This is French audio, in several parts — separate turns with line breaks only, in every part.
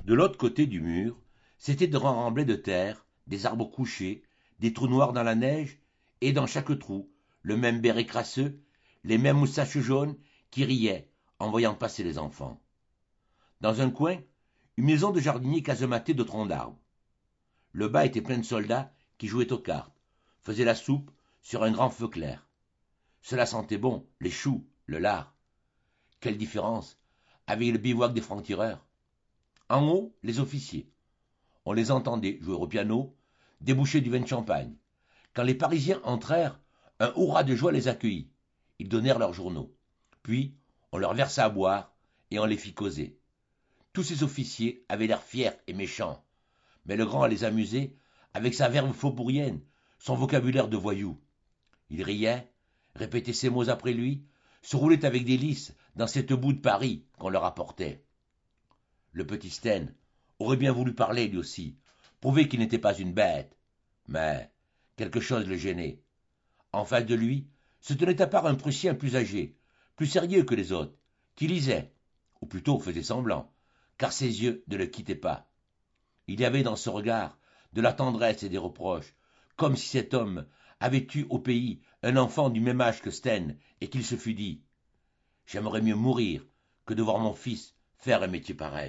De l'autre côté du mur, c'étaient de grands remblais de terre, des arbres couchés, des trous noirs dans la neige, et dans chaque trou, le même béret crasseux, les mêmes moustaches jaunes qui riaient en voyant passer les enfants. Dans un coin, une maison de jardinier casematée de troncs d'arbres. Le bas était plein de soldats qui jouaient aux cartes, faisaient la soupe sur un grand feu clair. Cela sentait bon, les choux, le lard. Quelle différence avec le bivouac des francs-tireurs. En haut, les officiers. On les entendait jouer au piano, déboucher du vin de champagne. Quand les Parisiens entrèrent, un hurrah de joie les accueillit. Ils donnèrent leurs journaux. Puis, on leur versa à boire et on les fit causer. Tous ces officiers avaient l'air fiers et méchants, mais le grand les amusait avec sa verve faubourienne, son vocabulaire de voyou. Il riait, répétait ses mots après lui, se roulait avec délice dans cette boue de Paris qu'on leur apportait. Le petit Sten aurait bien voulu parler lui aussi, prouver qu'il n'était pas une bête, mais quelque chose le gênait. En face de lui se tenait à part un Prussien plus âgé, plus sérieux que les autres, qui lisait, ou plutôt faisait semblant, car ses yeux ne le quittaient pas. Il y avait dans ce regard de la tendresse et des reproches, comme si cet homme avait eu au pays un enfant du même âge que Sten, et qu'il se fût dit « J'aimerais mieux mourir que de voir mon fils faire un métier pareil. »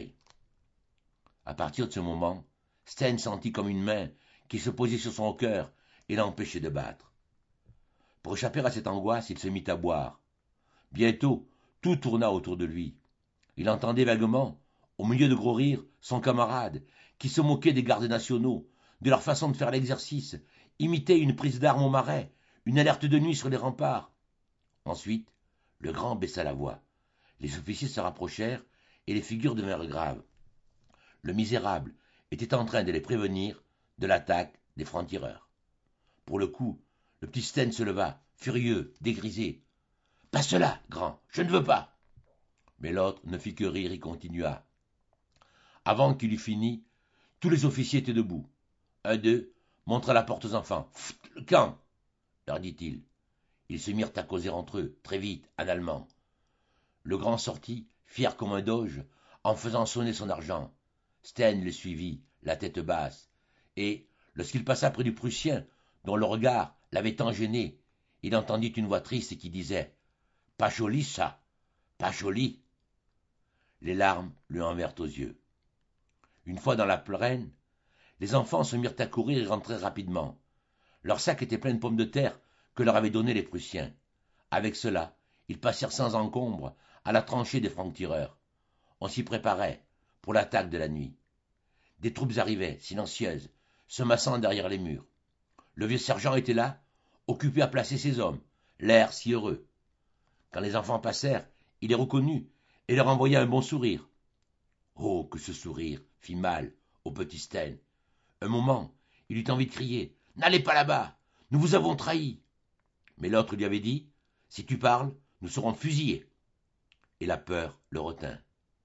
À partir de ce moment, Sten sentit comme une main qui se posait sur son cœur et l'empêchait de battre. Pour échapper à cette angoisse, il se mit à boire. Bientôt, tout tourna autour de lui. Il entendait vaguement, au milieu de gros rires, son camarade, qui se moquait des gardes nationaux, de leur façon de faire l'exercice, imitait une prise d'armes au marais, une alerte de nuit sur les remparts. Ensuite, le grand baissa la voix. Les officiers se rapprochèrent et les figures devinrent graves. Le misérable était en train de les prévenir de l'attaque des francs-tireurs. Pour le coup, le petit Sten se leva, furieux, dégrisé. « Pas cela, grand, je ne veux pas !» Mais l'autre ne fit que rire et continua. Avant qu'il eût fini, tous les officiers étaient debout. Un d'eux montra la porte aux enfants. « Pfft, le camp !» leur dit-il. Ils se mirent à causer entre eux, très vite, en allemand. Le grand sortit, fier comme un doge, en faisant sonner son argent. Sten le suivit, la tête basse, et, lorsqu'il passa près du Prussien, dont le regard l'avait tant gêné, il entendit une voix triste qui disait « Pas joli, ça, pas joli !» Les larmes lui en vinrent aux yeux. Une fois dans la plaine, les enfants se mirent à courir et rentrèrent rapidement. Leur sac était plein de pommes de terre que leur avaient données les Prussiens. Avec cela, ils passèrent sans encombre à la tranchée des francs-tireurs. On s'y préparait pour l'attaque de la nuit. Des troupes arrivaient, silencieuses, se massant derrière les murs. Le vieux sergent était là, occupé à placer ses hommes, l'air si heureux. Quand les enfants passèrent, il les reconnut et leur envoya un bon sourire. Oh, que ce sourire fit mal au petit Sten. Un moment, il eut envie de crier « N'allez pas là-bas, nous vous avons trahis !» Mais l'autre lui avait dit « Si tu parles, nous serons fusillés !» Et la peur le retint.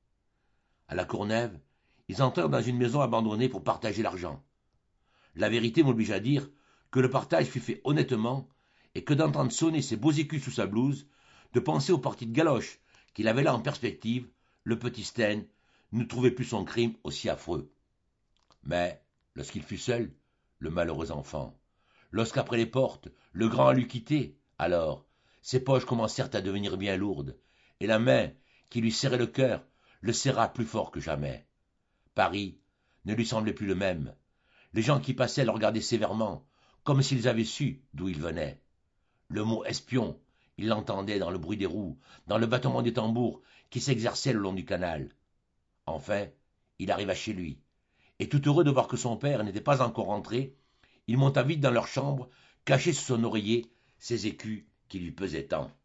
À la Courneuve, ils entrèrent dans une maison abandonnée pour partager l'argent. La vérité m'oblige à dire que le partage fut fait honnêtement et que d'entendre sonner ses beaux écus sous sa blouse, de penser aux parties de galoche qu'il avait là en perspective, le petit Sten ne trouvait plus son crime aussi affreux. Mais, lorsqu'il fut seul, le malheureux enfant, lorsqu'après les portes, le grand l'eut quitté, alors, ses poches commencèrent à devenir bien lourdes, et la main qui lui serrait le cœur le serra plus fort que jamais. Paris ne lui semblait plus le même. Les gens qui passaient le regardaient sévèrement, comme s'ils avaient su d'où il venait. Le mot espion, il l'entendait dans le bruit des roues, dans le battement des tambours qui s'exerçaient le long du canal. Enfin, il arriva chez lui, et tout heureux de voir que son père n'était pas encore rentré, il monta vite dans leur chambre, caché sous son oreiller ses écus qui lui pesaient tant.